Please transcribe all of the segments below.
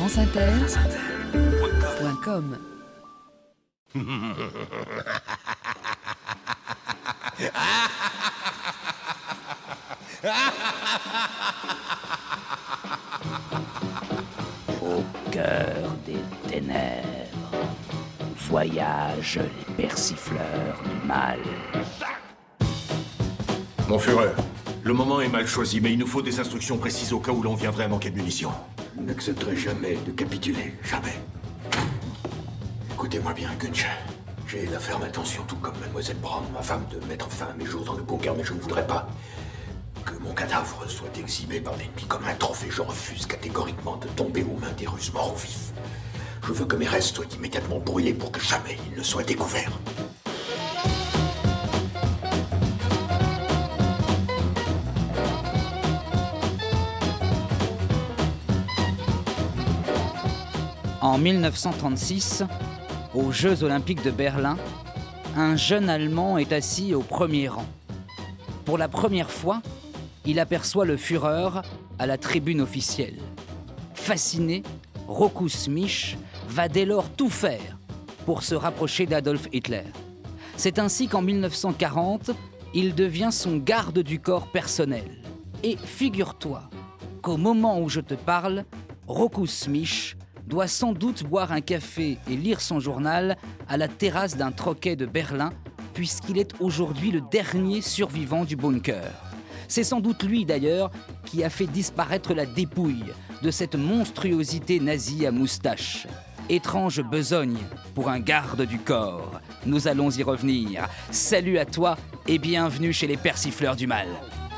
franceinter.com. Au cœur des ténèbres, voyagent les persifleurs du mal. Mon Führer, le moment est mal choisi, mais il nous faut des instructions précises au cas où l'on viendrait à manquer de munitions. Je n'accepterai jamais de capituler, jamais. Écoutez-moi bien, Gunch. J'ai la ferme intention, tout comme Mademoiselle Brown, ma femme, de mettre fin à mes jours dans le bunker, mais je ne voudrais pas que mon cadavre soit exhibé par l'ennemi comme un trophée. Je refuse catégoriquement de tomber aux mains des Russes morts ou vifs. Je veux que mes restes soient immédiatement brûlés pour que jamais ils ne soient découverts. En 1936, aux Jeux Olympiques de Berlin, un jeune Allemand est assis au premier rang. Pour la première fois, il aperçoit le Führer à la tribune officielle. Fasciné, Rochus Mich va dès lors tout faire pour se rapprocher d'Adolf Hitler. C'est ainsi qu'en 1940, il devient son garde du corps personnel. Et figure-toi qu'au moment où je te parle, Rochus Mich doit sans doute boire un café et lire son journal à la terrasse d'un troquet de Berlin, puisqu'il est aujourd'hui le dernier survivant du bunker. C'est sans doute lui d'ailleurs qui a fait disparaître la dépouille de cette monstruosité nazie à moustache. Étrange besogne pour un garde du corps. Nous allons y revenir. Salut à toi et bienvenue chez les persifleurs du mal.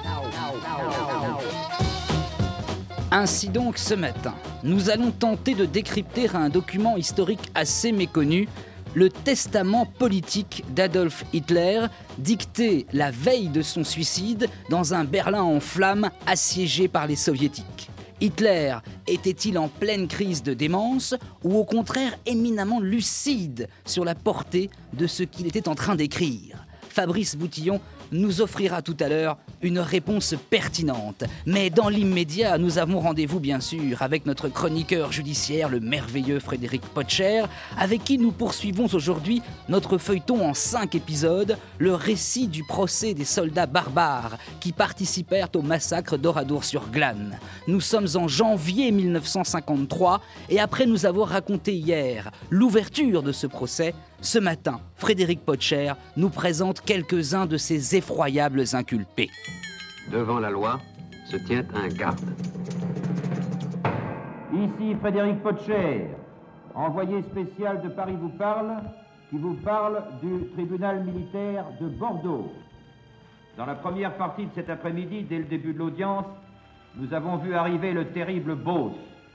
Ainsi donc, ce matin, nous allons tenter de décrypter un document historique assez méconnu, le testament politique d'Adolf Hitler, dicté la veille de son suicide dans un Berlin en flammes assiégé par les soviétiques. Hitler était-il en pleine crise de démence ou au contraire éminemment lucide sur la portée de ce qu'il était en train d'écrire ? Fabrice Boutillon nous offrira tout à l'heure une réponse pertinente. Mais dans l'immédiat, nous avons rendez-vous bien sûr avec notre chroniqueur judiciaire, le merveilleux Frédéric Potcher, avec qui nous poursuivons aujourd'hui notre feuilleton en 5 épisodes, le récit du procès des soldats barbares qui participèrent au massacre d'Oradour-sur-Glane. Nous sommes en janvier 1953 et après nous avoir raconté hier l'ouverture de ce procès, ce matin, Frédéric Potcher nous présente quelques-uns de ces effroyables inculpés. Devant la loi se tient un garde. Ici Frédéric Potcher, envoyé spécial de Paris qui vous parle du tribunal militaire de Bordeaux. Dans la première partie de cet après-midi, dès le début de l'audience, nous avons vu arriver le terrible Beauce,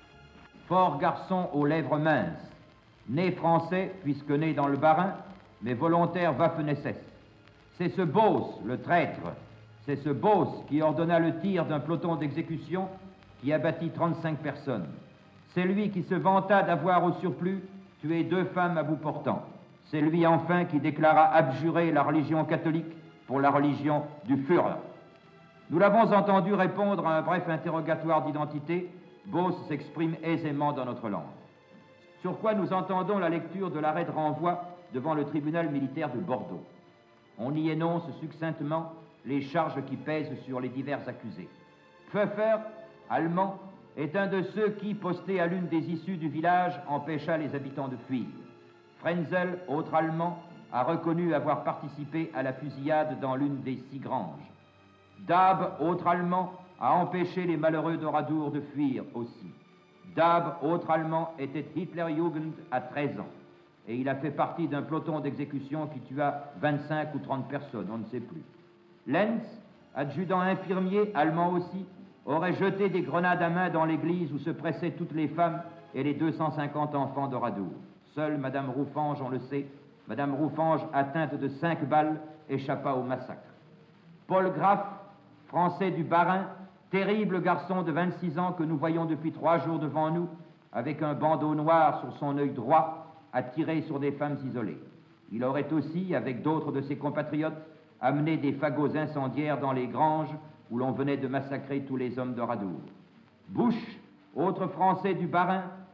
fort garçon aux lèvres minces, né français puisque né dans le Bas-Rhin, mais volontaire Waffen-SS. C'est ce Beauce, le traître, c'est ce Beauce qui ordonna le tir d'un peloton d'exécution qui abattit 35 personnes. C'est lui qui se vanta d'avoir au surplus tué 2 femmes à bout portant. C'est lui enfin qui déclara abjurer la religion catholique pour la religion du Führer. Nous l'avons entendu répondre à un bref interrogatoire d'identité. Beauce s'exprime aisément dans notre langue. Sur quoi nous entendons la lecture de l'arrêt de renvoi devant le tribunal militaire de Bordeaux. On y énonce succinctement les charges qui pèsent sur les divers accusés. Pfeffer, allemand, est un de ceux qui, posté à l'une des issues du village, empêcha les habitants de fuir. Frenzel, autre allemand, a reconnu avoir participé à la fusillade dans l'une des 6 granges. Dab, autre allemand, a empêché les malheureux d'Oradour de fuir aussi. Dab, autre allemand, était Hitlerjugend à 13 ans. Et il a fait partie d'un peloton d'exécution qui tua 25 ou 30 personnes, on ne sait plus. Lenz, adjudant infirmier, allemand aussi, aurait jeté des grenades à main dans l'église où se pressaient toutes les femmes et les 250 enfants d'Oradour. Seule Madame Roufange, on le sait, Madame Roufange, atteinte de 5 balles, échappa au massacre. Paul Graff, français du Bas-Rhin, terrible garçon de 26 ans que nous voyons depuis 3 jours devant nous, avec un bandeau noir sur son œil droit, a tiré sur des femmes isolées. Il aurait aussi, avec d'autres de ses compatriotes, amené des fagots incendiaires dans les granges où l'on venait de massacrer tous les hommes d'Oradour. Bush, autre Français du Bas-Rhin,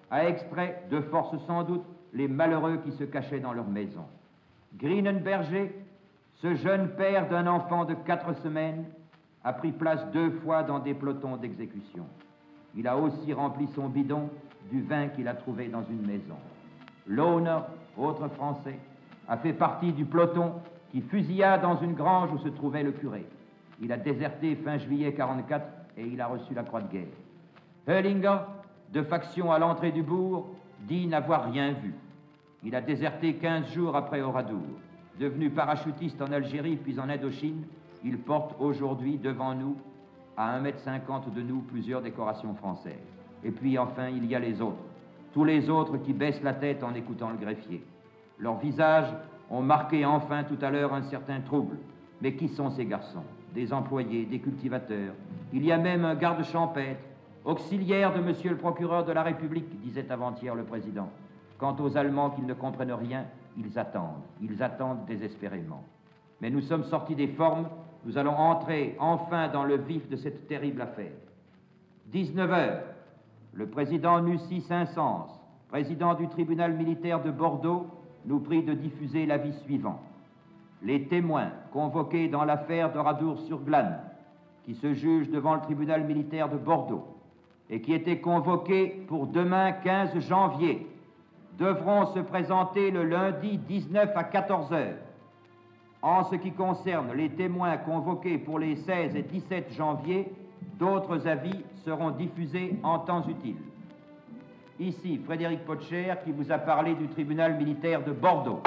a extrait, de force sans doute, les malheureux qui se cachaient dans leur maison. Greenenberger, ce jeune père d'un enfant de 4 semaines, a pris place 2 fois dans des pelotons d'exécution. Il a aussi rempli son bidon du vin qu'il a trouvé dans une maison. Lohner, autre Français, a fait partie du peloton qui fusilla dans une grange où se trouvait le curé. Il a déserté fin juillet 1944 et il a reçu la croix de guerre. Höllinger, de faction à l'entrée du bourg, dit n'avoir rien vu. Il a déserté 15 jours après Oradour. Devenu parachutiste en Algérie puis en Indochine, il porte aujourd'hui devant nous, à 1,50 m de nous, plusieurs décorations françaises. Et puis enfin, il y a les autres. Tous les autres qui baissent la tête en écoutant le greffier. Leurs visages ont marqué enfin tout à l'heure un certain trouble. Mais qui sont ces garçons? Des employés, des cultivateurs. Il y a même un garde champêtre, auxiliaire de monsieur le procureur de la République, disait avant-hier le président. Quant aux Allemands qui ne comprennent rien, ils attendent désespérément. Mais nous sommes sortis des formes, nous allons entrer enfin dans le vif de cette terrible affaire. 19 h, le président Nucy Saint-Saëns, président du tribunal militaire de Bordeaux, nous prie de diffuser l'avis suivant. Les témoins convoqués dans l'affaire d'Oradour-sur-Glane, qui se jugent devant le tribunal militaire de Bordeaux, et qui étaient convoqués pour demain 15 janvier, devront se présenter le lundi 19 à 14 h. En ce qui concerne les témoins convoqués pour les 16 et 17 janvier, d'autres avis seront diffusés en temps utile. Ici, Frédéric Potcher qui vous a parlé du tribunal militaire de Bordeaux.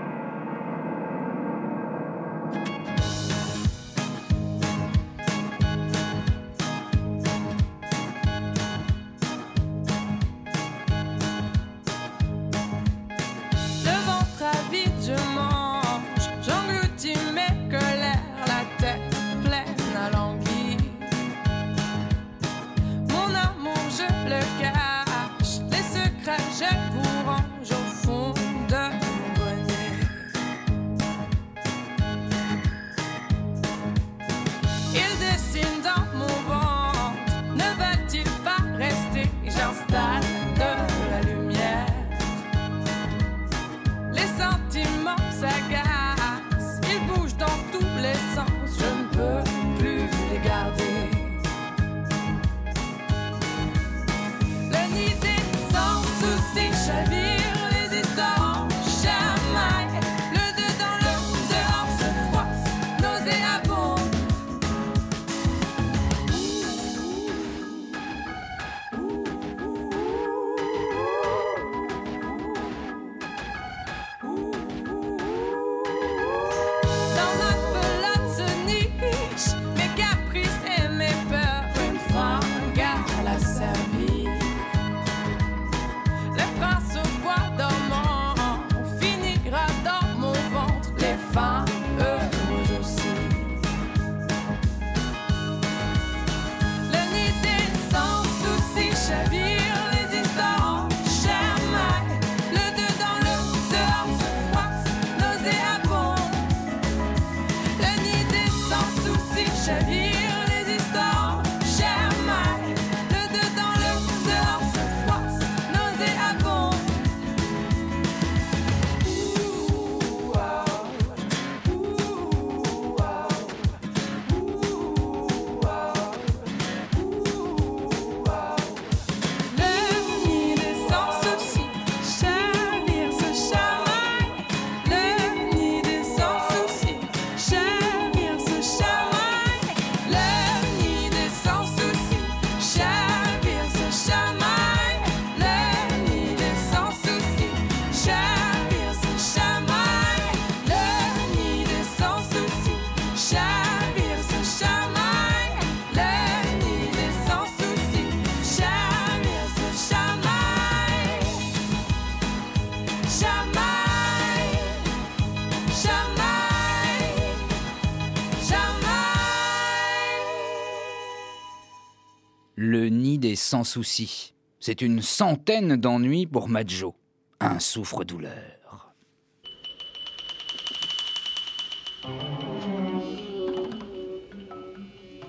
Le nid des sans-soucis. C'est une centaine d'ennuis pour Madjo, un souffre-douleur.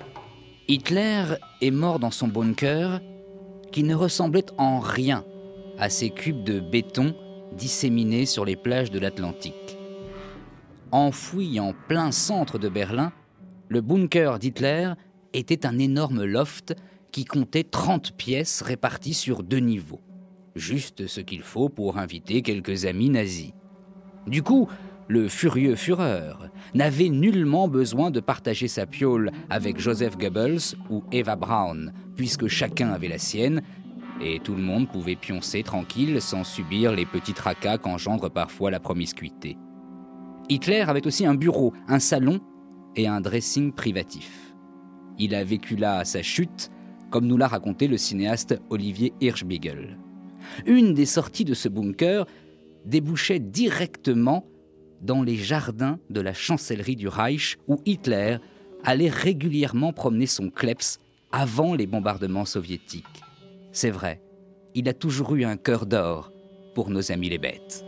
Hitler est mort dans son bunker, qui ne ressemblait en rien à ces cubes de béton disséminés sur les plages de l'Atlantique. Enfoui en plein centre de Berlin, le bunker d'Hitler était un énorme loft qui comptait 30 pièces réparties sur 2 niveaux. Juste ce qu'il faut pour inviter quelques amis nazis. Du coup, le furieux Führer n'avait nullement besoin de partager sa piole avec Joseph Goebbels ou Eva Braun, puisque chacun avait la sienne, et tout le monde pouvait pioncer tranquille sans subir les petits tracas qu'engendre parfois la promiscuité. Hitler avait aussi un bureau, un salon et un dressing privatif. Il a vécu là sa chute, comme nous l'a raconté le cinéaste Olivier Hirschbiegel. Une des sorties de ce bunker débouchait directement dans les jardins de la chancellerie du Reich, où Hitler allait régulièrement promener son kleps avant les bombardements soviétiques. C'est vrai, il a toujours eu un cœur d'or pour nos amis les bêtes.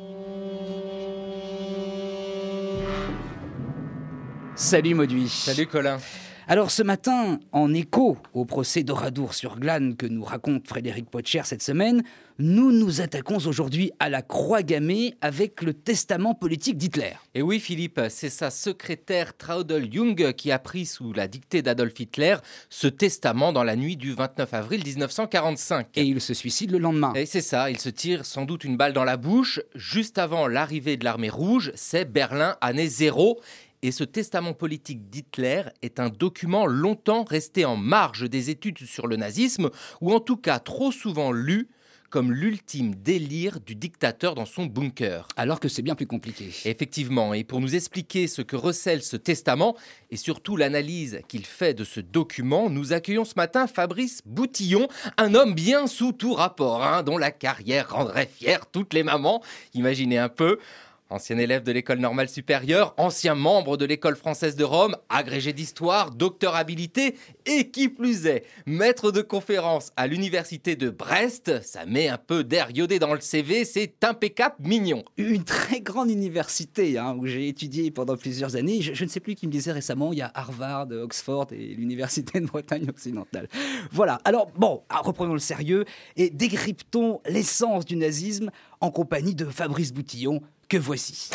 Salut Mauduit. Salut Colin. Alors ce matin, en écho au procès d'Oradour-sur-Glane que nous raconte Frédéric Potcher cette semaine, nous nous attaquons aujourd'hui à la croix gammée avec le testament politique d'Hitler. Et oui Philippe, c'est sa secrétaire Traudl Jung qui a pris sous la dictée d'Adolf Hitler ce testament dans la nuit du 29 avril 1945. Et il se suicide le lendemain. Et c'est ça, il se tire sans doute une balle dans la bouche. Juste avant l'arrivée de l'armée rouge, c'est Berlin, année 0. Et ce testament politique d'Hitler est un document longtemps resté en marge des études sur le nazisme, ou en tout cas trop souvent lu comme l'ultime délire du dictateur dans son bunker. Alors que c'est bien plus compliqué. Effectivement, et pour nous expliquer ce que recèle ce testament, et surtout l'analyse qu'il fait de ce document, nous accueillons ce matin Fabrice Boutillon, un homme bien sous tout rapport, dont la carrière rendrait fière toutes les mamans. Imaginez un peu. Ancien élève de l'école normale supérieure, ancien membre de l'école française de Rome, agrégé d'histoire, docteur habilité et qui plus est, maître de conférence à l'université de Brest. Ça met un peu d'air iodé dans le CV, c'est impeccable mignon. Une très grande université où j'ai étudié pendant plusieurs années. Je ne sais plus qui me disait récemment, il y a Harvard, Oxford et l'université de Bretagne occidentale. Voilà, alors bon, reprenons le sérieux et décryptons l'essence du nazisme en compagnie de Fabrice Boutillon, que voici.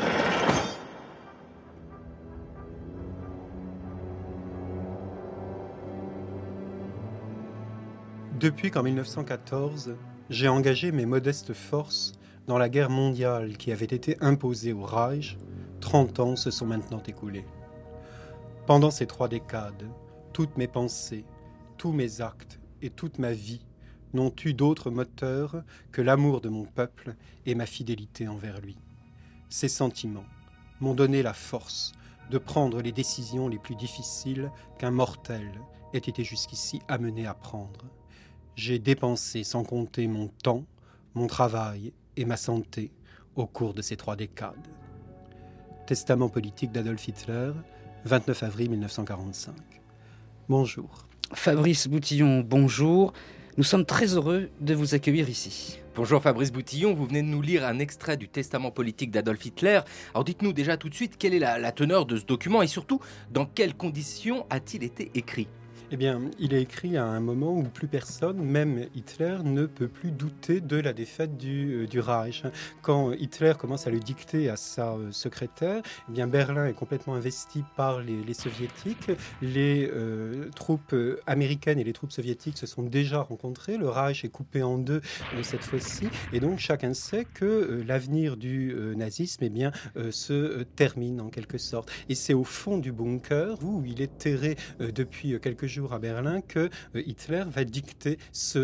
Depuis qu'en 1914, j'ai engagé mes modestes forces dans la guerre mondiale qui avait été imposée au Reich, 30 ans se sont maintenant écoulés. Pendant ces 3 décades, toutes mes pensées, tous mes actes et toute ma vie n'ont eu d'autre moteur que l'amour de mon peuple et ma fidélité envers lui. Ces sentiments m'ont donné la force de prendre les décisions les plus difficiles qu'un mortel ait été jusqu'ici amené à prendre. J'ai dépensé sans compter mon temps, mon travail et ma santé au cours de ces 3 décades. Testament politique d'Adolf Hitler, 29 avril 1945. Bonjour. Fabrice Boutillon, bonjour. Nous sommes très heureux de vous accueillir ici. Bonjour Fabrice Boutillon, vous venez de nous lire un extrait du testament politique d'Adolf Hitler. Alors dites-nous déjà tout de suite quelle est la teneur de ce document et surtout dans quelles conditions a-t-il été écrit ? Eh bien, il est écrit à un moment où plus personne, même Hitler, ne peut plus douter de la défaite du Reich. Quand Hitler commence à le dicter à sa secrétaire, eh bien Berlin est complètement investi par les soviétiques. Les troupes américaines et les troupes soviétiques se sont déjà rencontrées. Le Reich est coupé en 2 cette fois-ci. Et donc, chacun sait que l'avenir du nazisme se termine en quelque sorte. Et c'est au fond du bunker, où il est terré depuis quelques jours à Berlin, que Hitler va dicter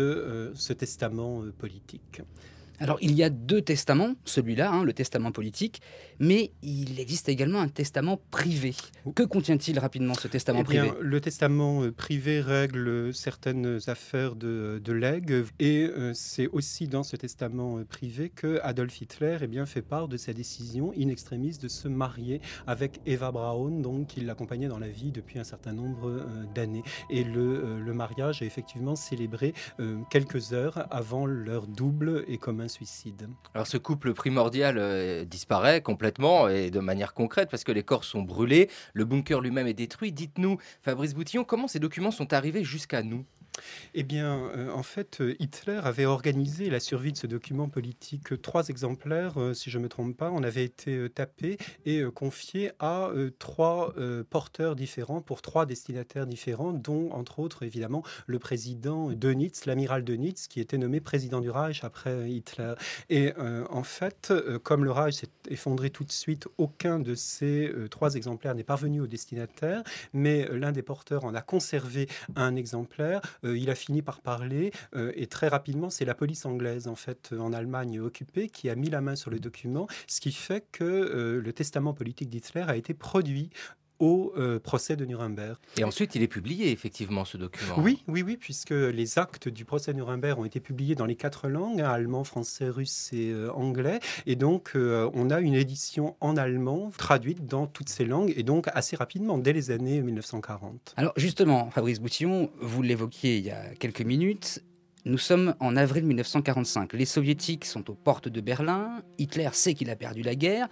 ce testament politique. Alors, il y a 2 testaments, celui-là, le testament politique, mais il existe également un testament privé. Que contient-il rapidement, ce testament privé ? Le testament privé règle certaines affaires de legs, et c'est aussi dans ce testament privé que Adolf Hitler fait part de sa décision in extremis de se marier avec Eva Braun, donc qui l'accompagnait dans la vie depuis un certain nombre d'années. Et le mariage est effectivement célébré quelques heures avant leur double et commun suicide. Alors ce couple primordial disparaît complètement et de manière concrète parce que les corps sont brûlés, le bunker lui-même est détruit. Dites-nous, Fabrice Boutillon, comment ces documents sont arrivés jusqu'à nous ? Eh bien, en fait, Hitler avait organisé la survie de ce document politique. 3 exemplaires, si je ne me trompe pas, en avaient été tapés et confiés à 3 porteurs différents pour 3 destinataires différents, dont, entre autres, évidemment, le président Dönitz, l'amiral Dönitz, qui était nommé président du Reich après Hitler. Et en fait, comme le Reich s'est effondré tout de suite, aucun de ces 3 exemplaires n'est parvenu au destinataire, mais l'un des porteurs en a conservé un exemplaire. Il a fini par parler et très rapidement, c'est la police anglaise en fait en Allemagne occupée qui a mis la main sur le document, ce qui fait que le testament politique d'Hitler a été produit au procès de Nuremberg. Et ensuite, il est publié, effectivement, ce document. Oui, puisque les actes du procès de Nuremberg ont été publiés dans les 4 langues, allemand, français, russe et anglais. Et donc, on a une édition en allemand traduite dans toutes ces langues, et donc assez rapidement, dès les années 1940. Alors justement, Fabrice Boutillon, vous l'évoquiez il y a quelques minutes, nous sommes en avril 1945. Les soviétiques sont aux portes de Berlin, Hitler sait qu'il a perdu la guerre,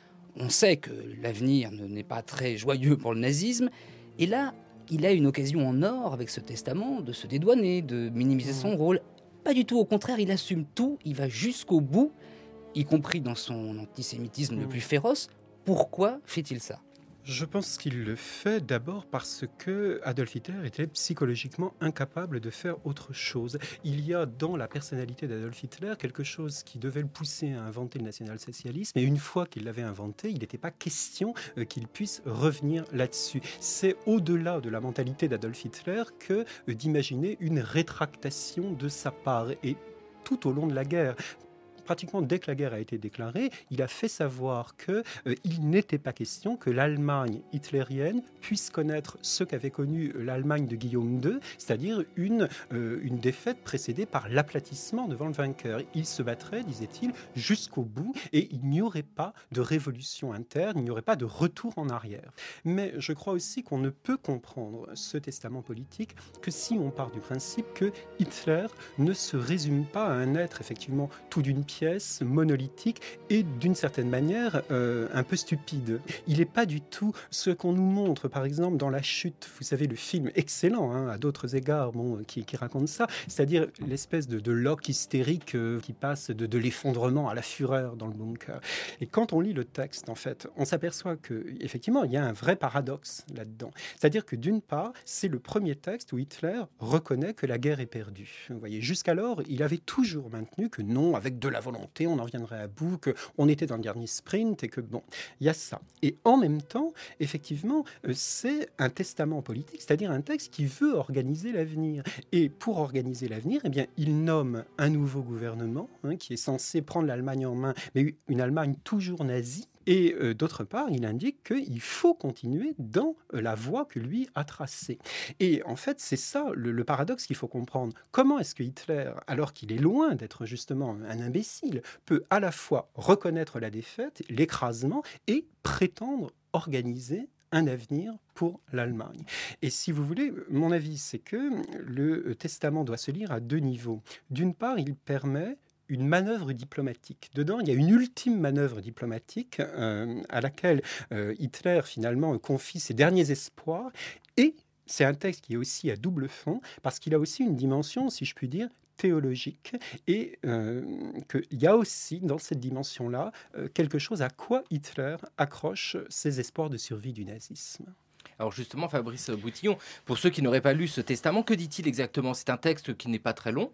on sait que l'avenir n'est pas très joyeux pour le nazisme, et là, il a une occasion en or avec ce testament de se dédouaner, de minimiser son rôle. Pas du tout, au contraire, il assume tout, il va jusqu'au bout, y compris dans son antisémitisme le plus féroce. Pourquoi fait-il ça ? Je pense qu'il le fait d'abord parce que Adolf Hitler était psychologiquement incapable de faire autre chose. Il y a dans la personnalité d'Adolf Hitler quelque chose qui devait le pousser à inventer le national-socialisme, et une fois qu'il l'avait inventé, il n'était pas question qu'il puisse revenir là-dessus. C'est au-delà de la mentalité d'Adolf Hitler que d'imaginer une rétractation de sa part, et tout au long de la guerre. Pratiquement dès que la guerre a été déclarée, il a fait savoir qu'il n'était pas question que l'Allemagne hitlérienne puisse connaître ce qu'avait connu l'Allemagne de Guillaume II, c'est-à-dire une défaite précédée par l'aplatissement devant le vainqueur. Il se battrait, disait-il, jusqu'au bout, et il n'y aurait pas de révolution interne, il n'y aurait pas de retour en arrière. Mais je crois aussi qu'on ne peut comprendre ce testament politique que si on part du principe que Hitler ne se résume pas à un être effectivement tout d'une pièce, monolithique et d'une certaine manière un peu stupide. Il n'est pas du tout ce qu'on nous montre par exemple dans La Chute, vous savez, le film excellent à d'autres égards qui raconte ça, c'est-à-dire l'espèce de Locke hystérique qui passe de l'effondrement à la fureur dans le bunker. Et quand on lit le texte, en fait, on s'aperçoit qu'effectivement il y a un vrai paradoxe là-dedans. C'est-à-dire que d'une part, c'est le premier texte où Hitler reconnaît que la guerre est perdue. Vous voyez, jusqu'alors, il avait toujours maintenu que non, avec de la volonté, on en viendrait à bout, qu'on était dans le dernier sprint et que bon, il y a ça. Et en même temps, effectivement, c'est un testament politique, c'est-à-dire un texte qui veut organiser l'avenir. Et pour organiser l'avenir, eh bien, il nomme un nouveau gouvernement qui est censé prendre l'Allemagne en main, mais une Allemagne toujours nazie. Et d'autre part, il indique qu'il faut continuer dans la voie que lui a tracée. Et en fait, c'est ça le paradoxe qu'il faut comprendre. Comment est-ce que Hitler, alors qu'il est loin d'être justement un imbécile, peut à la fois reconnaître la défaite, l'écrasement, et prétendre organiser un avenir pour l'Allemagne. Et si vous voulez, mon avis, c'est que le testament doit se lire à 2 niveaux. D'une part, il permet une manœuvre diplomatique. Dedans, il y a une ultime manœuvre diplomatique à laquelle Hitler, finalement, confie ses derniers espoirs. Et c'est un texte qui est aussi à double fond, parce qu'il a aussi une dimension, si je puis dire, théologique, et qu'il y a aussi, dans cette dimension-là, quelque chose à quoi Hitler accroche ses espoirs de survie du nazisme. Alors justement, Fabrice Boutillon, pour ceux qui n'auraient pas lu ce testament, que dit-il exactement ? C'est un texte qui n'est pas très long.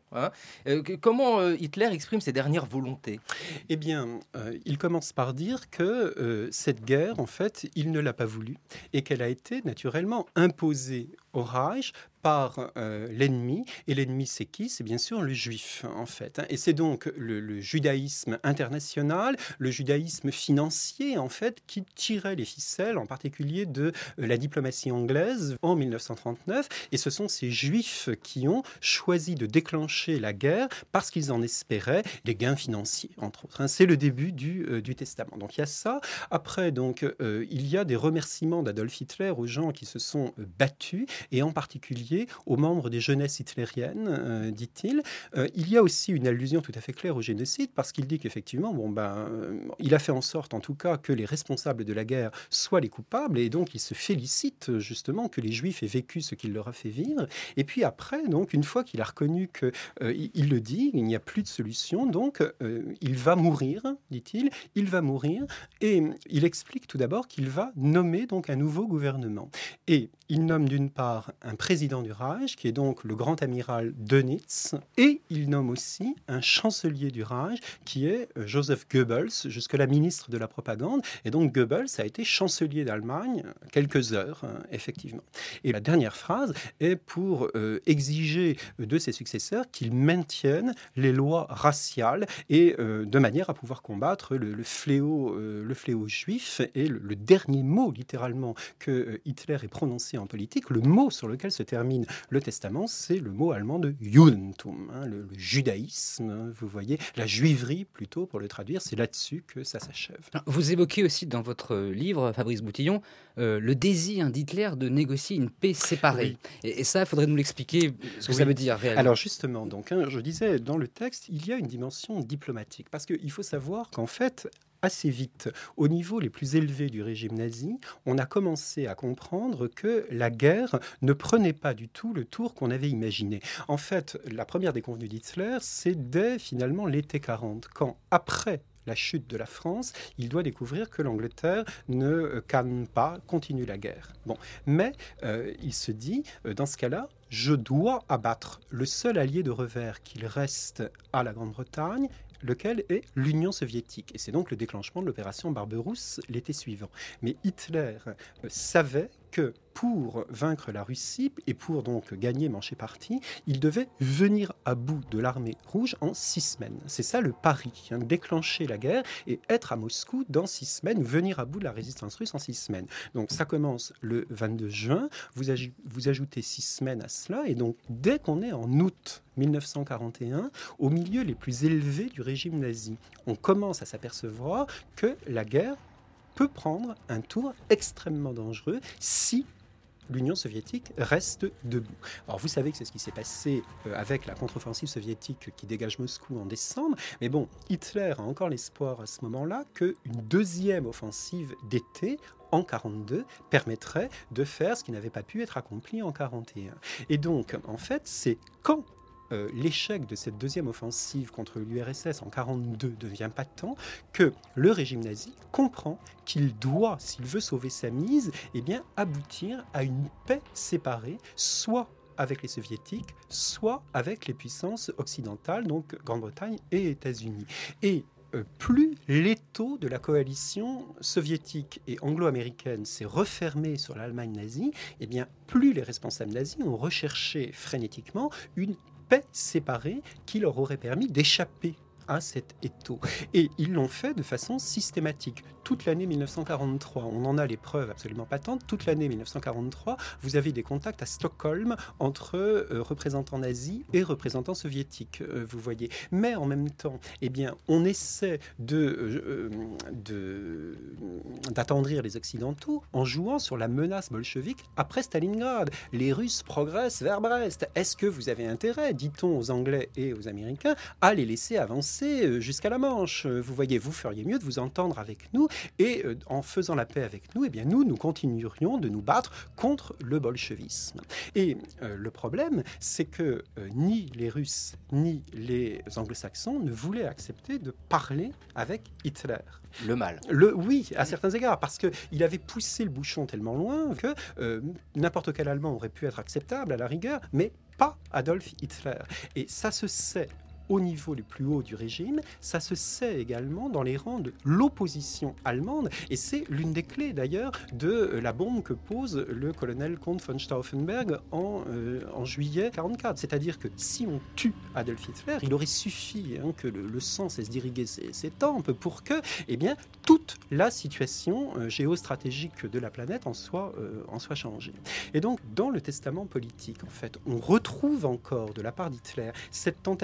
Comment Hitler exprime ses dernières volontés ? Eh bien, il commence par dire que cette guerre, en fait, il ne l'a pas voulu et qu'elle a été naturellement imposée au Reich par l'ennemi. Et l'ennemi, c'est qui ? C'est bien sûr le juif, en fait. Et c'est donc le judaïsme international, le judaïsme financier, en fait, qui tirait les ficelles, en particulier de la diplomatie anglaise en 1939. Et ce sont ces juifs qui ont choisi de déclencher la guerre parce qu'ils en espéraient des gains financiers, entre autres. C'est le début du testament. Donc il y a ça. Après, donc, il y a des remerciements d'Adolf Hitler aux gens qui se sont battus. et en particulier aux membres des jeunesses hitlériennes, dit-il. Il y a aussi une allusion tout à fait claire au génocide, parce qu'il dit qu'effectivement, il a fait en sorte, en tout cas, que les responsables de la guerre soient les coupables, et donc il se félicite justement que les Juifs aient vécu ce qu'il leur a fait vivre. Et puis après, donc, une fois qu'il a reconnu que, il le dit, il n'y a plus de solution, donc il va mourir, dit-il, il va mourir, et il explique tout d'abord qu'il va nommer donc un nouveau gouvernement. Et il nomme d'une part un président du Reich, qui est donc le grand amiral Dönitz, et il nomme aussi un chancelier du Reich, qui est Joseph Goebbels, jusque-là ministre de la propagande. Et donc Goebbels a été chancelier d'Allemagne quelques heures, effectivement. Et la dernière phrase est pour exiger de ses successeurs qu'ils maintiennent les lois raciales et de manière à pouvoir combattre le fléau juif. Et le dernier mot, littéralement, que Hitler ait prononcé en politique, le mot sur lequel se termine le testament, c'est le mot allemand de Judentum, le judaïsme, vous voyez, la juiverie plutôt pour le traduire, c'est là-dessus que ça s'achève. Vous évoquez aussi dans votre livre, Fabrice Boutillon, le désir d'Hitler de négocier une paix séparée. Oui. Et ça, il faudrait nous l'expliquer, ce que ça veut dire réellement. Alors justement, donc, je disais, dans le texte, il y a une dimension diplomatique, parce qu'il faut savoir qu'en fait, assez vite, au niveau les plus élevés du régime nazi, on a commencé à comprendre que la guerre ne prenait pas du tout le tour qu'on avait imaginé. En fait, la première déconvenue d'Hitler, c'est dès finalement l'été 40, quand après la chute de la France, il doit découvrir que l'Angleterre ne calme pas, continue la guerre. Bon, mais il se dit, dans ce cas-là, je dois abattre le seul allié de revers qu'il reste à la Grande-Bretagne, lequel est l'Union soviétique. Et c'est donc le déclenchement de l'opération Barberousse l'été suivant. Mais Hitler savait que pour vaincre la Russie et pour donc gagner manche et partie, il devait venir à bout de l'armée rouge en 6 semaines. C'est ça le pari, déclencher la guerre et être à Moscou dans 6 semaines, venir à bout de la résistance russe en 6 semaines. Donc ça commence le 22 juin, vous ajoutez 6 semaines à cela, et donc dès qu'on est en août 1941, au milieu les plus élevés du régime nazi, on commence à s'apercevoir que la guerre peut prendre un tour extrêmement dangereux si l'Union soviétique reste debout. Alors vous savez que c'est ce qui s'est passé avec la contre-offensive soviétique qui dégage Moscou en décembre, mais bon, Hitler a encore l'espoir à ce moment-là qu'une deuxième offensive d'été en 1942 permettrait de faire ce qui n'avait pas pu être accompli en 1941. Et donc, en fait, c'est quand l'échec de cette deuxième offensive contre l'URSS en 1942 devient patent que le régime nazi comprend qu'il doit, s'il veut sauver sa mise, aboutir à une paix séparée, soit avec les soviétiques, soit avec les puissances occidentales, donc Grande-Bretagne et États-Unis. Et plus l'étau de la coalition soviétique et anglo-américaine s'est refermé sur l'Allemagne nazie, plus les responsables nazis ont recherché frénétiquement une paix séparée qui leur aurait permis d'échapper à cet étau. Et ils l'ont fait de façon systématique. Toute l'année 1943, on en a les preuves absolument patentes, toute l'année 1943, vous avez des contacts à Stockholm entre représentants nazis et représentants soviétiques, vous voyez. Mais en même temps, on essaie d'attendrir les Occidentaux en jouant sur la menace bolchevique après Stalingrad. Les Russes progressent vers Brest. Est-ce que vous avez intérêt, dit-on aux Anglais et aux Américains, à les laisser avancer jusqu'à la Manche? Vous voyez, vous feriez mieux de vous entendre avec nous, et en faisant la paix avec nous, nous continuerions de nous battre contre le bolchevisme. Et le problème, c'est que ni les Russes ni les Anglo-Saxons ne voulaient accepter de parler avec Hitler. Le mal. Oui, à certains égards, parce qu'il avait poussé le bouchon tellement loin que n'importe quel Allemand aurait pu être acceptable à la rigueur, mais pas Adolf Hitler. Et ça se sait au niveau le plus haut du régime, ça se sait également dans les rangs de l'opposition allemande, et c'est l'une des clés d'ailleurs de la bombe que pose le colonel comte von Stauffenberg en juillet 1944. C'est-à-dire que si on tue Adolf Hitler, il aurait suffi que le sang cesse d'irriguer ses tempes pour que toute la situation géostratégique de la planète en soit changée. Et donc, dans le testament politique, en fait, on retrouve encore de la part d'Hitler cette tentative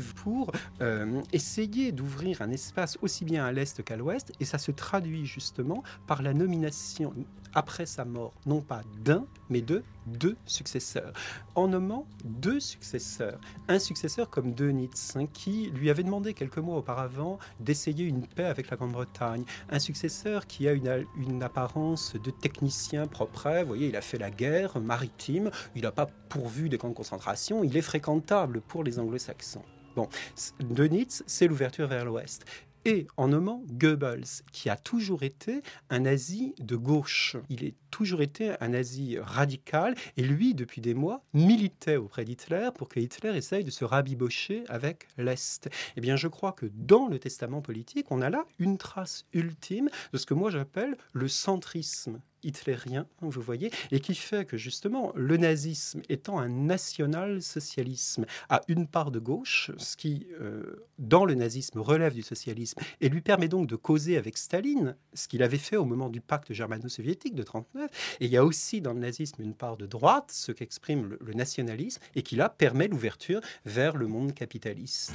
pour essayer d'ouvrir un espace aussi bien à l'Est qu'à l'Ouest, et ça se traduit justement par la nomination, après sa mort, non pas d'un, mais de 2 successeurs. En nommant 2 successeurs, un successeur comme Dönitz, qui lui avait demandé quelques mois auparavant d'essayer une paix avec la Grande-Bretagne, un successeur qui a une apparence de technicien propre, vous voyez, il a fait la guerre maritime, il n'a pas pourvu des camps de concentration, il est fréquentable pour les anglo-saxons. Bon, Dönitz, c'est l'ouverture vers l'Ouest. Et en nommant Goebbels, qui a toujours été un nazi de gauche. Il a toujours été un nazi radical, et lui, depuis des mois, militait auprès d'Hitler pour que Hitler essaye de se rabibocher avec l'Est. Eh bien, je crois que dans le testament politique, on a là une trace ultime de ce que moi j'appelle le centrisme hitlérien, vous voyez, et qui fait que justement le nazisme étant un national-socialisme a une part de gauche, ce qui dans le nazisme relève du socialisme et lui permet donc de causer avec Staline, ce qu'il avait fait au moment du pacte germano-soviétique de 1939, et il y a aussi dans le nazisme une part de droite, ce qu'exprime le nationalisme, et qui là permet l'ouverture vers le monde capitaliste.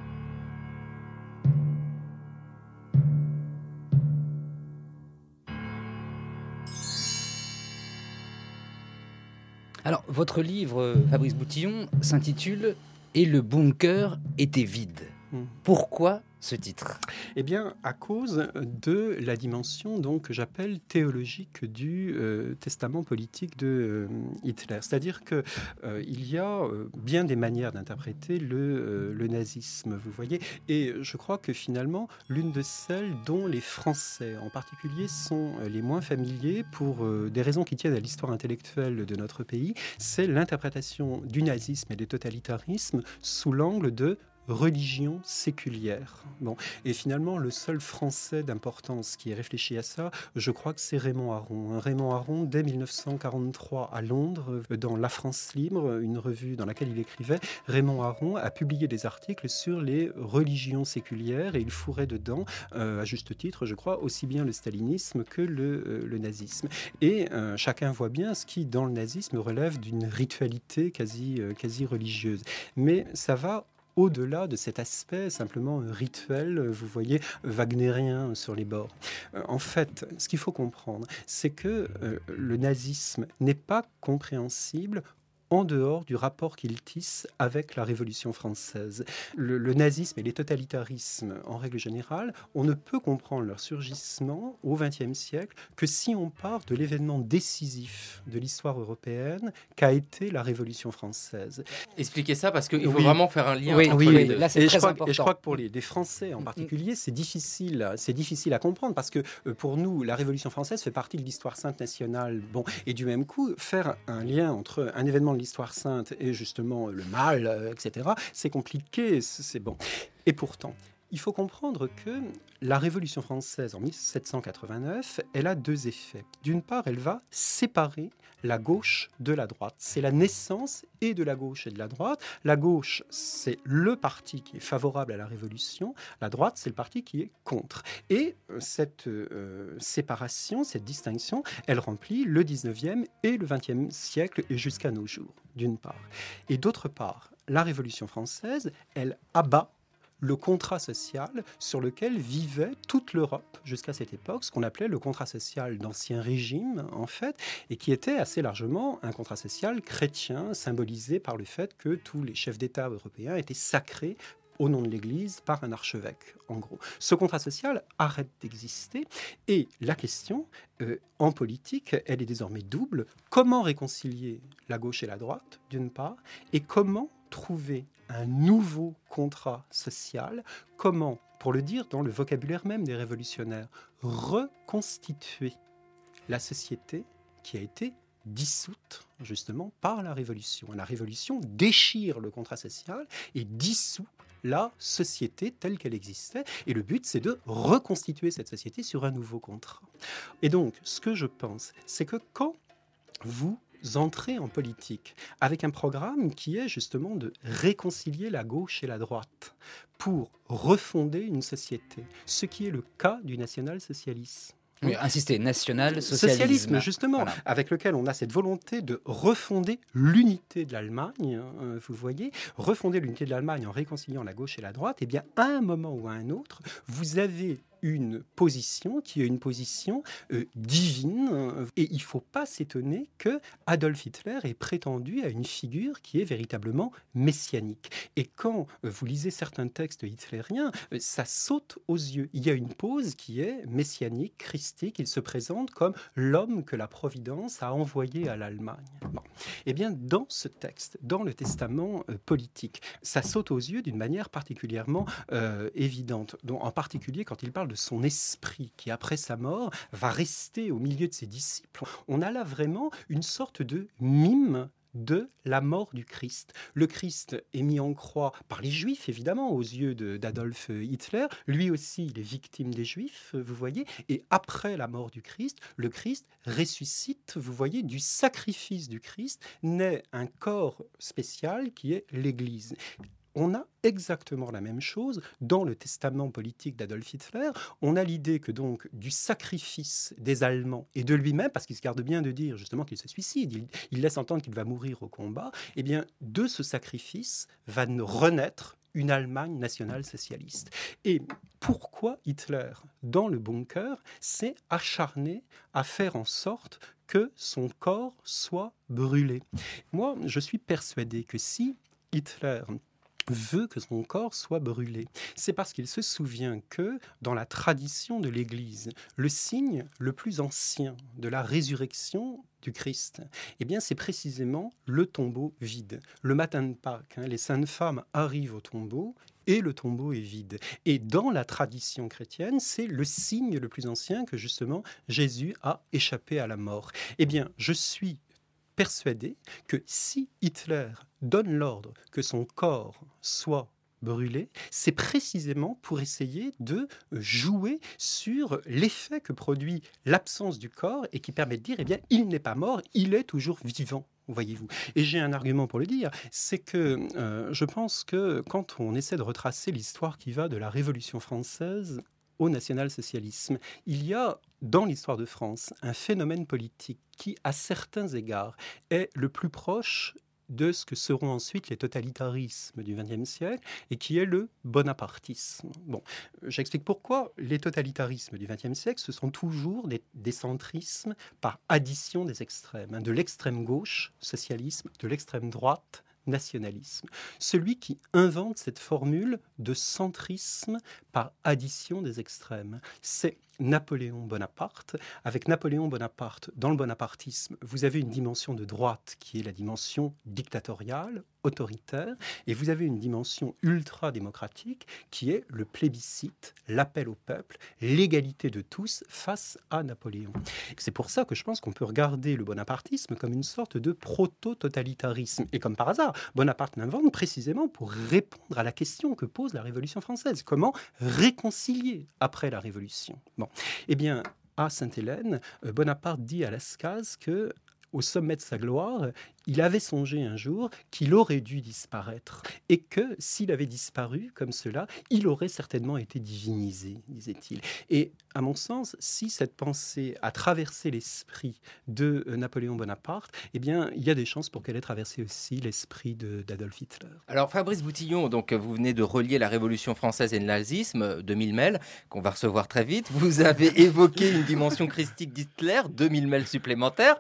Alors, votre livre, Fabrice Boutillon, s'intitule « Et le bunker était vide ». Pourquoi ce titre ? Eh bien, à cause de la dimension donc, que j'appelle théologique du testament politique de Hitler. C'est-à-dire qu'il y a bien des manières d'interpréter le nazisme, vous voyez. Et je crois que finalement, l'une de celles dont les Français en particulier sont les moins familiers pour des raisons qui tiennent à l'histoire intellectuelle de notre pays, c'est l'interprétation du nazisme et du totalitarisme sous l'angle de religion séculière. Bon. Et finalement, le seul Français d'importance qui ait réfléchi à ça, je crois que c'est Raymond Aron. Raymond Aron, dès 1943 à Londres, dans La France libre, une revue dans laquelle il écrivait, Raymond Aron a publié des articles sur les religions séculières et il fourrait dedans, à juste titre, je crois, aussi bien le stalinisme que le nazisme. Et chacun voit bien ce qui, dans le nazisme, relève d'une ritualité quasi religieuse. Mais ça va au-delà de cet aspect simplement rituel, vous voyez, wagnérien sur les bords. En fait, ce qu'il faut comprendre, c'est que le nazisme n'est pas compréhensible en dehors du rapport qu'il tisse avec la Révolution française. Le nazisme et les totalitarismes, en règle générale, on ne peut comprendre leur surgissement au XXe siècle que si on part de l'événement décisif de l'histoire européenne qu'a été la Révolution française. Expliquez ça, parce qu'il faut vraiment faire un lien entre les deux. Là, c'est très important. Et je crois que pour les Français en particulier, c'est difficile à comprendre, parce que pour nous, la Révolution française fait partie de l'histoire sainte nationale. Bon, et du même coup, faire un lien entre un événement de l'histoire sainte et justement le mal, etc., c'est compliqué, c'est bon. Et pourtant, il faut comprendre que la Révolution française en 1789, elle a 2 effets. D'une part, elle va séparer la gauche de la droite. C'est la naissance et de la gauche et de la droite. La gauche, c'est le parti qui est favorable à la Révolution. La droite, c'est le parti qui est contre. Et cette séparation, cette distinction, elle remplit le 19e et le 20e siècle et jusqu'à nos jours, d'une part. Et d'autre part, la Révolution française, elle abat le contrat social sur lequel vivait toute l'Europe jusqu'à cette époque, ce qu'on appelait le contrat social d'Ancien Régime, en fait, et qui était assez largement un contrat social chrétien, symbolisé par le fait que tous les chefs d'État européens étaient sacrés au nom de l'Église par un archevêque, en gros. Ce contrat social arrête d'exister, et la question, en politique, elle est désormais double. Comment réconcilier la gauche et la droite, d'une part, et comment trouver un nouveau contrat social, comment, pour le dire dans le vocabulaire même des révolutionnaires, reconstituer la société qui a été dissoute justement par la Révolution. La Révolution déchire le contrat social et dissout la société telle qu'elle existait. Et le but, c'est de reconstituer cette société sur un nouveau contrat. Et donc, ce que je pense, c'est que quand vous entrez en politique avec un programme qui est justement de réconcilier la gauche et la droite pour refonder une société, ce qui est le cas du national-socialisme. Oui, insister, national-socialisme. Justement, Voilà. avec lequel on a cette volonté de refonder l'unité de l'Allemagne, vous voyez, refonder l'unité de l'Allemagne en réconciliant la gauche et la droite, eh bien, à un moment ou à un autre, vous avez une position qui est une position divine, et il ne faut pas s'étonner que Adolf Hitler ait prétendu à une figure qui est véritablement messianique. Et quand vous lisez certains textes hitlériens, ça saute aux yeux. Il y a une pose qui est messianique, christique. Il se présente comme l'homme que la Providence a envoyé à l'Allemagne. Bon. Eh bien, dans ce texte, dans le testament politique, ça saute aux yeux d'une manière particulièrement évidente. Donc, en particulier quand il parle de son esprit qui, après sa mort, va rester au milieu de ses disciples. On a là vraiment une sorte de mime de la mort du Christ. Le Christ est mis en croix par les Juifs, évidemment, aux yeux d'Adolf Hitler. Lui aussi, il est victime des Juifs, vous voyez. Et après la mort du Christ, le Christ ressuscite, vous voyez, du sacrifice du Christ, naît un corps spécial qui est l'Église. On a exactement la même chose dans le testament politique d'Adolf Hitler. On a l'idée que donc du sacrifice des Allemands et de lui-même, parce qu'il se garde bien de dire justement qu'il se suicide, il laisse entendre qu'il va mourir au combat, eh bien de ce sacrifice va renaître une Allemagne nationale-socialiste. Et pourquoi Hitler, dans le bunker, s'est acharné à faire en sorte que son corps soit brûlé? Moi, je suis persuadé que si Hitler veut que son corps soit brûlé, c'est parce qu'il se souvient que, dans la tradition de l'Église, le signe le plus ancien de la résurrection du Christ, eh bien, c'est précisément le tombeau vide. Le matin de Pâques, les saintes femmes arrivent au tombeau et le tombeau est vide. Et dans la tradition chrétienne, c'est le signe le plus ancien que, justement, Jésus a échappé à la mort. Eh bien, je suis persuadé que si Hitler donne l'ordre que son corps soit brûlé, c'est précisément pour essayer de jouer sur l'effet que produit l'absence du corps et qui permet de dire, eh bien, il n'est pas mort, il est toujours vivant. Voyez-vous. Et j'ai un argument pour le dire, c'est que je pense que quand on essaie de retracer l'histoire qui va de la Révolution française au national-socialisme, il y a dans l'histoire de France un phénomène politique qui, à certains égards, est le plus proche de ce que seront ensuite les totalitarismes du XXe siècle et qui est le bonapartisme. Bon, j'explique pourquoi. Les totalitarismes du XXe siècle, ce sont toujours des centrismes par addition des extrêmes, de l'extrême gauche, socialisme, de l'extrême droite, nationalisme. Celui qui invente cette formule de centrisme par addition des extrêmes, c'est Napoléon Bonaparte. Avec Napoléon Bonaparte, dans le bonapartisme, vous avez une dimension de droite qui est la dimension dictatoriale, autoritaire, et vous avez une dimension ultra-démocratique qui est le plébiscite, l'appel au peuple, l'égalité de tous face à Napoléon. C'est pour ça que je pense qu'on peut regarder le bonapartisme comme une sorte de proto-totalitarisme. Et comme par hasard, Bonaparte l'invente précisément pour répondre à la question que pose la Révolution française. Comment réconcilier après la Révolution ? Bon. Eh bien, à Sainte-Hélène, Bonaparte dit à Lascaz que, au sommet de sa gloire, il avait songé un jour qu'il aurait dû disparaître et que s'il avait disparu comme cela, il aurait certainement été divinisé, disait-il. Et à mon sens, si cette pensée a traversé l'esprit de Napoléon Bonaparte, eh bien, il y a des chances pour qu'elle ait traversé aussi l'esprit d'Adolf Hitler. Alors Fabrice Boutillon, donc vous venez de relier la Révolution française et le nazisme, 2000 mails, qu'on va recevoir très vite. Vous avez évoqué une dimension christique d'Hitler, 2000 mails supplémentaires.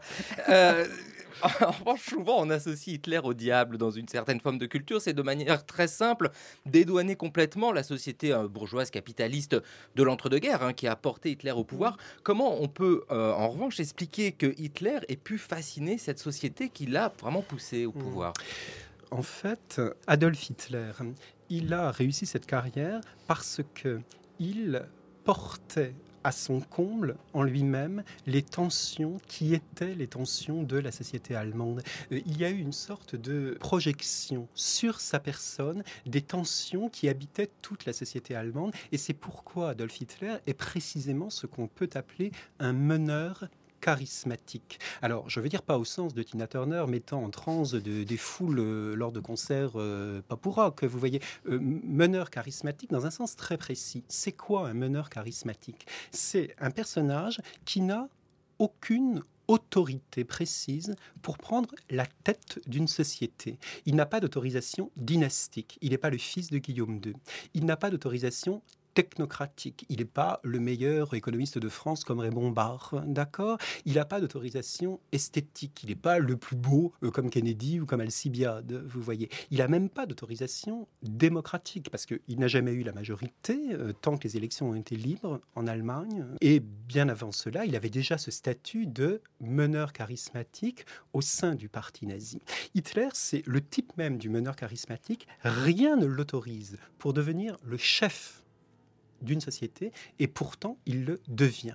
En revanche, souvent, on associe Hitler au diable dans une certaine forme de culture. C'est de manière très simple d'édouaner complètement la société bourgeoise capitaliste de l'entre-deux-guerres qui a porté Hitler au pouvoir. Comment on peut, en revanche, expliquer que Hitler ait pu fasciner cette société qui l'a vraiment poussé au pouvoir ? En fait, Adolf Hitler, il a réussi cette carrière parce qu'il portait à son comble en lui-même les tensions qui étaient les tensions de la société allemande. Il y a eu une sorte de projection sur sa personne des tensions qui habitaient toute la société allemande et c'est pourquoi Adolf Hitler est précisément ce qu'on peut appeler un meneur Alors, je veux dire pas au sens de Tina Turner mettant en transe des foules lors de concerts pop ou rock. Vous voyez, meneur charismatique dans un sens très précis. C'est quoi un meneur charismatique ? C'est un personnage qui n'a aucune autorité précise pour prendre la tête d'une société. Il n'a pas d'autorisation dynastique. Il n'est pas le fils de Guillaume II. Il n'a pas d'autorisation technocratique. Il n'est pas le meilleur économiste de France comme Raymond Barre, d'accord ? Il n'a pas d'autorisation esthétique. Il n'est pas le plus beau comme Kennedy ou comme Alcibiade, vous voyez. Il n'a même pas d'autorisation démocratique parce qu'il n'a jamais eu la majorité tant que les élections ont été libres en Allemagne. Et bien avant cela, il avait déjà ce statut de meneur charismatique au sein du parti nazi. Hitler, c'est le type même du meneur charismatique. Rien ne l'autorise pour devenir le chef d'une société, et pourtant il le devient.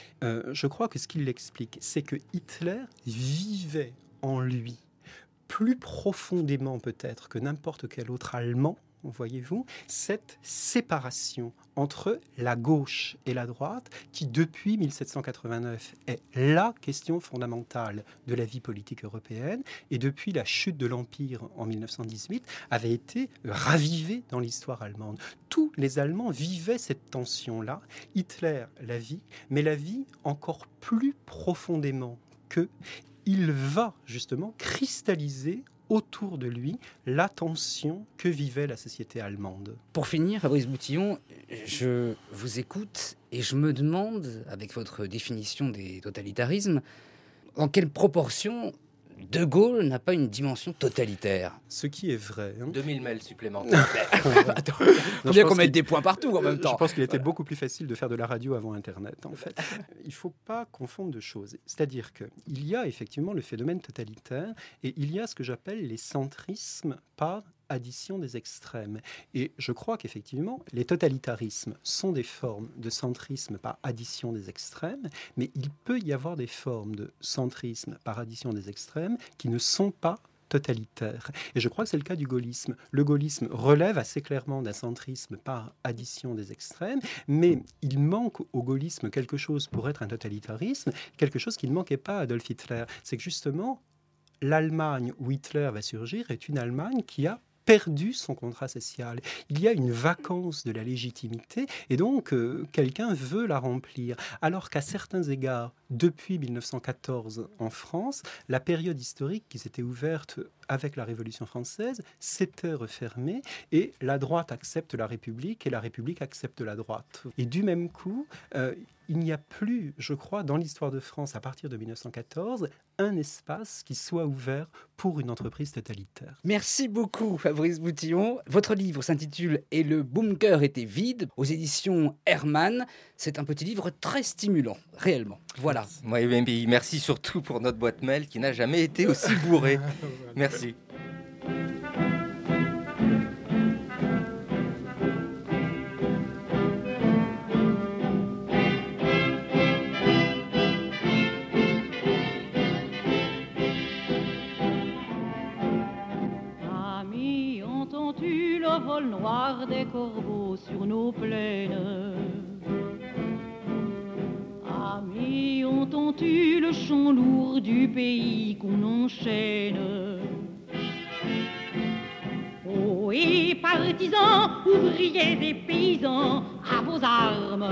Je crois que ce qui l'explique, c'est que Hitler vivait en lui plus profondément peut-être que n'importe quel autre Allemand, voyez-vous, cette séparation entre la gauche et la droite qui, depuis 1789, est la question fondamentale de la vie politique européenne et depuis la chute de l'Empire en 1918, avait été ravivée dans l'histoire allemande. Tous les Allemands vivaient cette tension-là. Hitler la vit, mais la vit encore plus profondément qu'eux. Il va justement cristalliser autour de lui la tension que vivait la société allemande. Pour finir, Fabrice Boutillon, je vous écoute et je me demande, avec votre définition des totalitarismes, en quelle proportion De Gaulle n'a pas une dimension totalitaire. Ce qui est vrai. 2000 mails supplémentaires. Attends, faut bien qu'on mette des points partout en même temps. Je pense qu'il était beaucoup plus facile de faire de la radio avant Internet, en fait. Il ne faut pas confondre deux choses. C'est-à-dire qu'il y a effectivement le phénomène totalitaire et il y a ce que j'appelle les centrismes par addition des extrêmes. Et je crois qu'effectivement, les totalitarismes sont des formes de centrisme par addition des extrêmes, mais il peut y avoir des formes de centrisme par addition des extrêmes qui ne sont pas totalitaires. Et je crois que c'est le cas du gaullisme. Le gaullisme relève assez clairement d'un centrisme par addition des extrêmes, mais il manque au gaullisme quelque chose pour être un totalitarisme, quelque chose qui ne manquait pas à Adolf Hitler. C'est que justement, l'Allemagne où Hitler va surgir est une Allemagne qui a perdu son contrat social. Il y a une vacance de la légitimité et donc quelqu'un veut la remplir. Alors qu'à certains égards, depuis 1914 en France, la période historique qui s'était ouverte avec la Révolution française s'était refermée et la droite accepte la République et la République accepte la droite. Et du même coup, il n'y a plus, je crois, dans l'histoire de France, à partir de 1914, un espace qui soit ouvert pour une entreprise totalitaire. Merci beaucoup, Fabrice Boutillon. Votre livre s'intitule « Et le bunker était vide » aux éditions Hermann. C'est un petit livre très stimulant, réellement. Voilà. Oui, mais merci surtout pour notre boîte mail qui n'a jamais été aussi bourrée. Merci. Vol noir des corbeaux sur nos plaines. Amis, entends-tu le chant lourd du pays qu'on enchaîne? Oh, et partisans, ouvriers et paysans, à vos armes.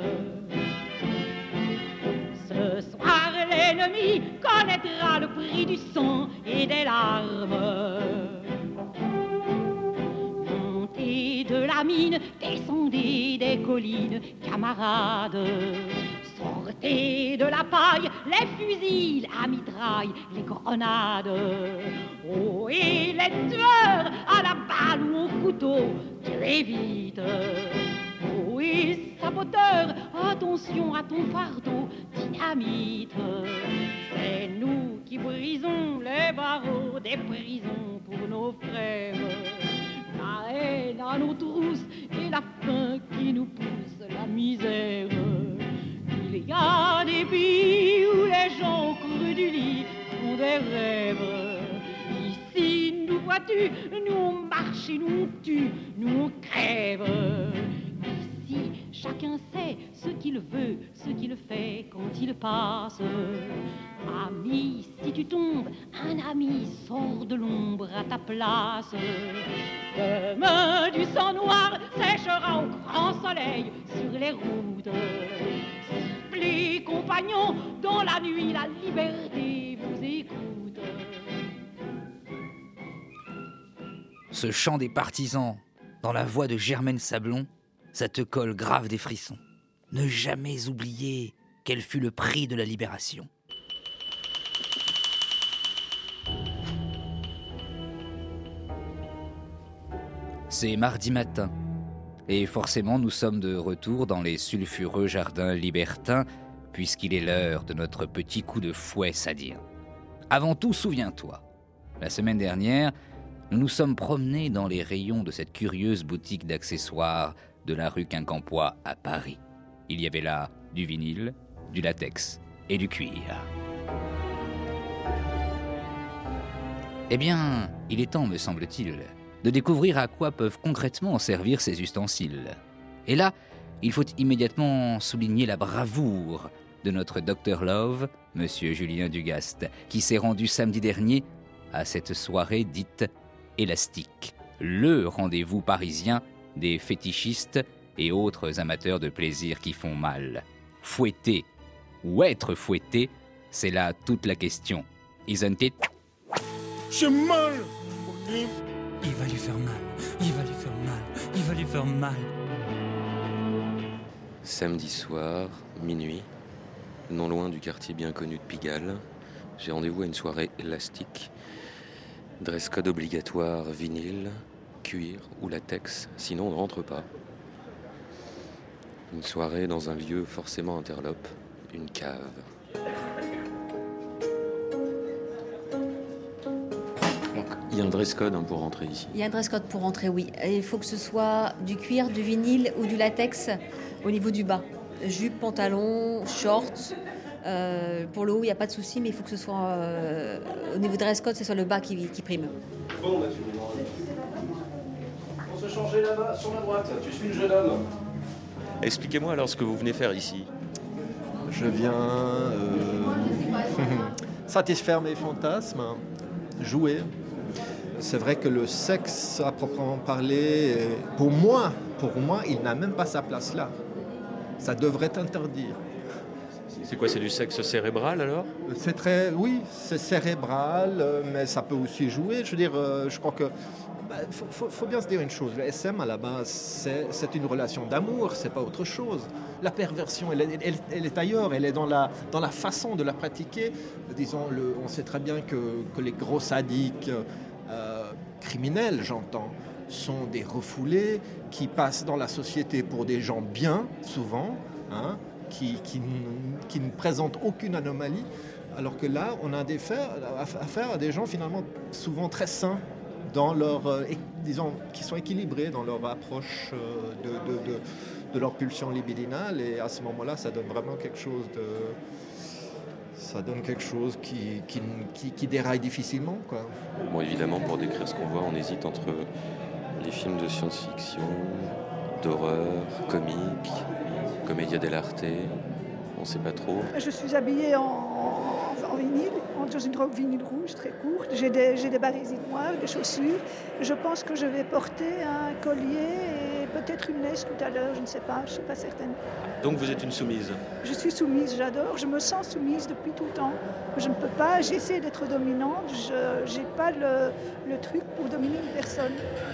Ce soir, l'ennemi connaîtra le prix du sang et des larmes. De la mine, descendez des collines, camarades. Sortez de la paille, les fusils à mitraille, les grenades. Oh, et les tueurs à la balle ou au couteau, tuez vite. Oh, et saboteurs, attention à ton fardeau, dynamite. C'est nous qui brisons les barreaux des prisons pour nos frères. La haine à nos trousses et la faim qui nous pousse la misère. Il y a des pays où les gens crus du lit font des rêves. Ici, nous vois-tu, nous on marche et nous on tue, nous on crève. Ici, chaque chacun sait ce qu'il veut, ce qu'il fait quand il passe. Ami, si tu tombes, un ami sort de l'ombre à ta place. Demain du sang noir séchera au grand soleil sur les routes. Les compagnons, dans la nuit, la liberté vous écoute. Ce chant des partisans, dans la voix de Germaine Sablon, ça te colle grave des frissons. Ne jamais oublier quel fut le prix de la libération. C'est mardi matin, et forcément nous sommes de retour dans les sulfureux jardins libertins, puisqu'il est l'heure de notre petit coup de fouet sadien. Avant tout, souviens-toi, la semaine dernière, nous nous sommes promenés dans les rayons de cette curieuse boutique d'accessoires de la rue Quincampoix à Paris. Il y avait là du vinyle, du latex et du cuir. Eh bien, il est temps, me semble-t-il, de découvrir à quoi peuvent concrètement servir ces ustensiles. Et là, il faut immédiatement souligner la bravoure de notre Dr Love, Monsieur Julien Dugast, qui s'est rendu samedi dernier à cette soirée dite élastique, le rendez-vous parisien des fétichistes et autres amateurs de plaisir qui font mal. Fouetter ou être fouetté, c'est là toute la question. Isn't it? J'ai mal. Il va lui faire mal, il va lui faire mal, il va lui faire mal. Samedi soir, minuit, non loin du quartier bien connu de Pigalle, j'ai rendez-vous à une soirée élastique. Dress code obligatoire, vinyle, cuir ou latex, sinon on ne rentre pas. Une soirée dans un lieu forcément interlope, une cave. Il y a un dress code pour rentrer ici. Il y a un dress code pour rentrer, oui. Et il faut que ce soit du cuir, du vinyle ou du latex au niveau du bas. Jupe, pantalon, shorts. Pour le haut, il n'y a pas de souci, mais il faut que ce soit au niveau dress code, ce soit le bas qui prime. Bon, bah, on se changeait là-bas, sur la droite. Tu suis le jeune homme. Expliquez-moi alors ce que vous venez faire ici. Je viens satisfaire mes fantasmes, jouer. C'est vrai que le sexe, à proprement parler, pour moi, il n'a même pas sa place là. Ça devrait être interdit. C'est quoi, c'est du sexe cérébral alors ? Oui, c'est cérébral, mais ça peut aussi jouer. Je veux dire, je crois que faut bien se dire une chose. Le SM à la base, c'est une relation d'amour, c'est pas autre chose. La perversion, elle est ailleurs, elle est dans la façon de la pratiquer. Disons, on sait très bien que les gros sadiques criminels, j'entends, sont des refoulés qui passent dans la société pour des gens bien, souvent, hein, qui ne présentent aucune anomalie, alors que là, on a affaire à des gens finalement souvent très sains dans leur, disons, qui sont équilibrés dans leur approche de leur pulsion libidinale, et à ce moment-là, ça donne vraiment quelque chose qui déraille difficilement, quoi. Bon, évidemment, pour décrire ce qu'on voit, on hésite entre les films de science-fiction, d'horreur, comique, commedia dell'arte, on ne sait pas trop. Je suis habillée en vinyle, dans une robe vinyle rouge très courte. J'ai des barésies noires, des chaussures. Je pense que je vais porter un collier et peut-être une laisse tout à l'heure, je ne sais pas, je ne suis pas certaine. Donc vous êtes une soumise ? Je suis soumise, j'adore, je me sens soumise depuis tout le temps. Je ne peux pas, j'essaie d'être dominante, je n'ai pas le truc pour dominer une personne.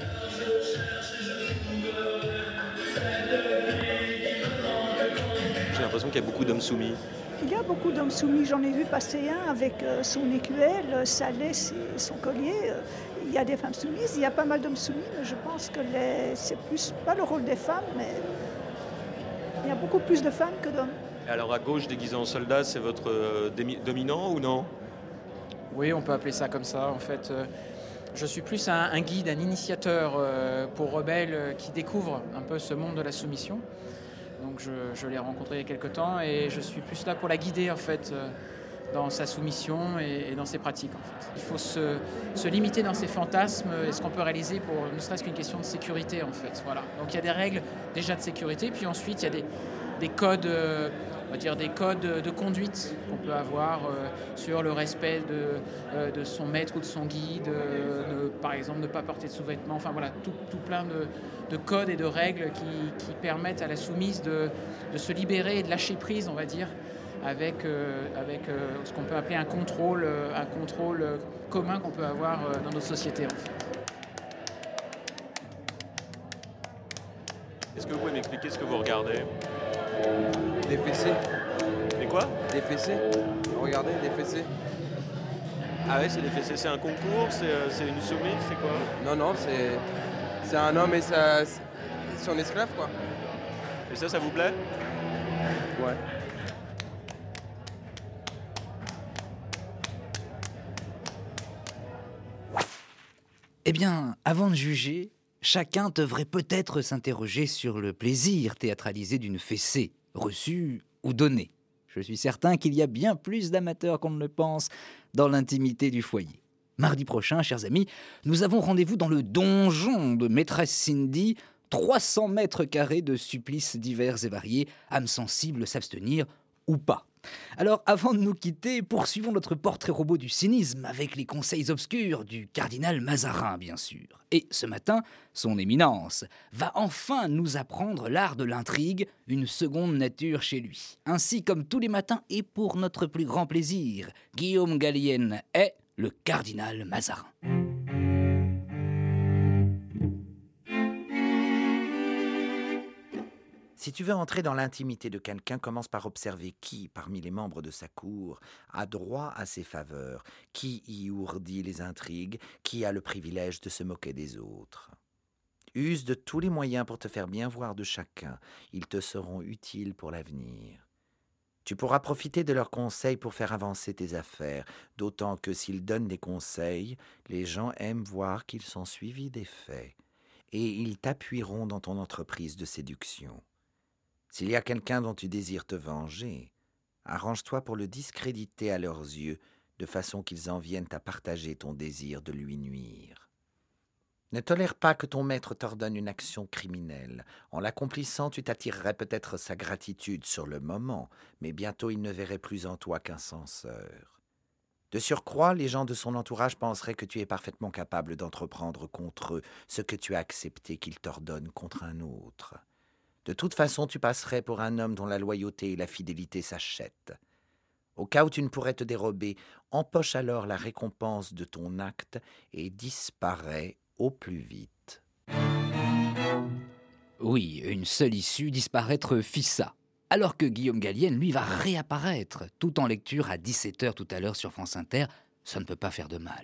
J'ai l'impression qu'il y a beaucoup d'hommes soumis. Il y a beaucoup d'hommes soumis. J'en ai vu passer un avec son écuelle, sa laisse et son collier. Il y a des femmes soumises, il y a pas mal d'hommes soumis, mais je pense que c'est plus pas le rôle des femmes, mais il y a beaucoup plus de femmes que d'hommes. Alors à gauche, déguisé en soldat, c'est votre dominant ou non ? Oui, on peut appeler ça comme ça. En fait, je suis plus un guide, un initiateur pour rebelles qui découvrent un peu ce monde de la soumission. Donc je l'ai rencontré il y a quelques temps et je suis plus là pour la guider en fait dans sa soumission et dans ses pratiques. En fait. Il faut se limiter dans ses fantasmes et ce qu'on peut réaliser pour ne serait-ce qu'une question de sécurité. En fait. Voilà. Donc il y a des règles déjà de sécurité, puis ensuite il y a des codes, on va dire des codes de conduite qu'on peut avoir sur le respect de son maître ou de son guide, par exemple ne pas porter de sous-vêtements, enfin voilà, tout plein de codes et de règles qui permettent à la soumise de se libérer et de lâcher prise, on va dire, avec ce qu'on peut appeler un contrôle commun qu'on peut avoir dans notre société. En fait. Est-ce que vous pouvez m'expliquer ce que vous regardez ? Des fessées. Des quoi ? Des fessées. Regardez, des fessées. Ah ouais, c'est des fessées, c'est un concours, c'est une soumise, c'est quoi ? Non, c'est un homme et son esclave, quoi. Et ça vous plaît ? Ouais. Eh bien, avant de juger, chacun devrait peut-être s'interroger sur le plaisir théâtralisé d'une fessée, reçue ou donnée. Je suis certain qu'il y a bien plus d'amateurs qu'on ne le pense dans l'intimité du foyer. Mardi prochain, chers amis, nous avons rendez-vous dans le donjon de Maîtresse Cindy, 300 mètres carrés de supplices divers et variés, âmes sensibles s'abstenir ou pas. Alors, avant de nous quitter, poursuivons notre portrait robot du cynisme avec les conseils obscurs du cardinal Mazarin, bien sûr. Et ce matin, son éminence va enfin nous apprendre l'art de l'intrigue, une seconde nature chez lui. Ainsi, comme tous les matins, et pour notre plus grand plaisir, Guillaume Gallienne est le cardinal Mazarin. Si tu veux entrer dans l'intimité de quelqu'un, commence par observer qui, parmi les membres de sa cour, a droit à ses faveurs, qui y ourdit les intrigues, qui a le privilège de se moquer des autres. Use de tous les moyens pour te faire bien voir de chacun, ils te seront utiles pour l'avenir. Tu pourras profiter de leurs conseils pour faire avancer tes affaires, d'autant que s'ils donnent des conseils, les gens aiment voir qu'ils sont suivis des faits, et ils t'appuieront dans ton entreprise de séduction. S'il y a quelqu'un dont tu désires te venger, arrange-toi pour le discréditer à leurs yeux, de façon qu'ils en viennent à partager ton désir de lui nuire. Ne tolère pas que ton maître t'ordonne une action criminelle. En l'accomplissant, tu t'attirerais peut-être sa gratitude sur le moment, mais bientôt il ne verrait plus en toi qu'un censeur. De surcroît, les gens de son entourage penseraient que tu es parfaitement capable d'entreprendre contre eux ce que tu as accepté qu'ils t'ordonnent contre un autre. De toute façon, tu passerais pour un homme dont la loyauté et la fidélité s'achètent. Au cas où tu ne pourrais te dérober, empoche alors la récompense de ton acte et disparais au plus vite. Oui, une seule issue, disparaître Fissa. Alors que Guillaume Gallienne, lui, va réapparaître, tout en lecture à 17h tout à l'heure sur France Inter. Ça ne peut pas faire de mal.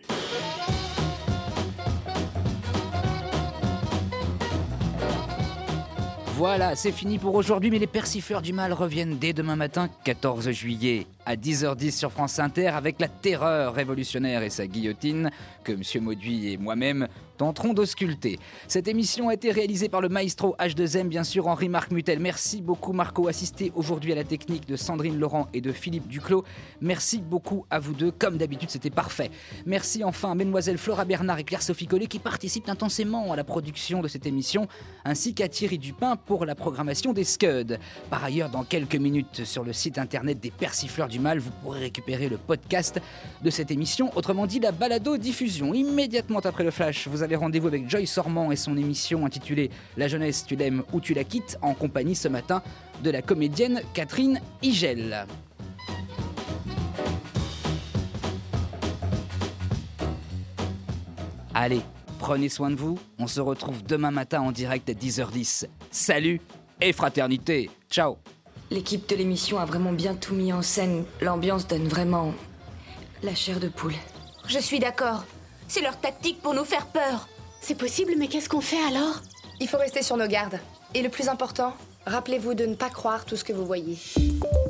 Voilà, c'est fini pour aujourd'hui, mais les persifleurs du mal reviennent dès demain matin, 14 juillet, à 10h10 sur France Inter, avec la terreur révolutionnaire et sa guillotine, que M. Mauduit et moi-même tenterons d'ausculter. Cette émission a été réalisée par le maestro H2M, bien sûr, Henri-Marc Mutel. Merci beaucoup Marco, assisté aujourd'hui à la technique de Sandrine Laurent et de Philippe Duclos. Merci beaucoup à vous deux, comme d'habitude, c'était parfait. Merci enfin à Mesdemoiselles Flora Bernard et Claire-Sophie Collet qui participent intensément à la production de cette émission, ainsi qu'à Thierry Dupin pour la programmation des Scuds. Par ailleurs, dans quelques minutes, sur le site internet des Persifleurs du Mal, vous pourrez récupérer le podcast de cette émission, autrement dit la balado-diffusion. Immédiatement après le flash, vous avez rendez-vous avec Joyce Sormand et son émission intitulée « La jeunesse, tu l'aimes ou tu la quittes » en compagnie ce matin de la comédienne Catherine Higel. Allez, prenez soin de vous, on se retrouve demain matin en direct à 10h10. Salut et fraternité, ciao. L'équipe de l'émission a vraiment bien tout mis en scène. L'ambiance donne vraiment la chair de poule. Je suis d'accord. C'est leur tactique pour nous faire peur. C'est possible, mais qu'est-ce qu'on fait alors ? Il faut rester sur nos gardes. Et le plus important, rappelez-vous de ne pas croire tout ce que vous voyez.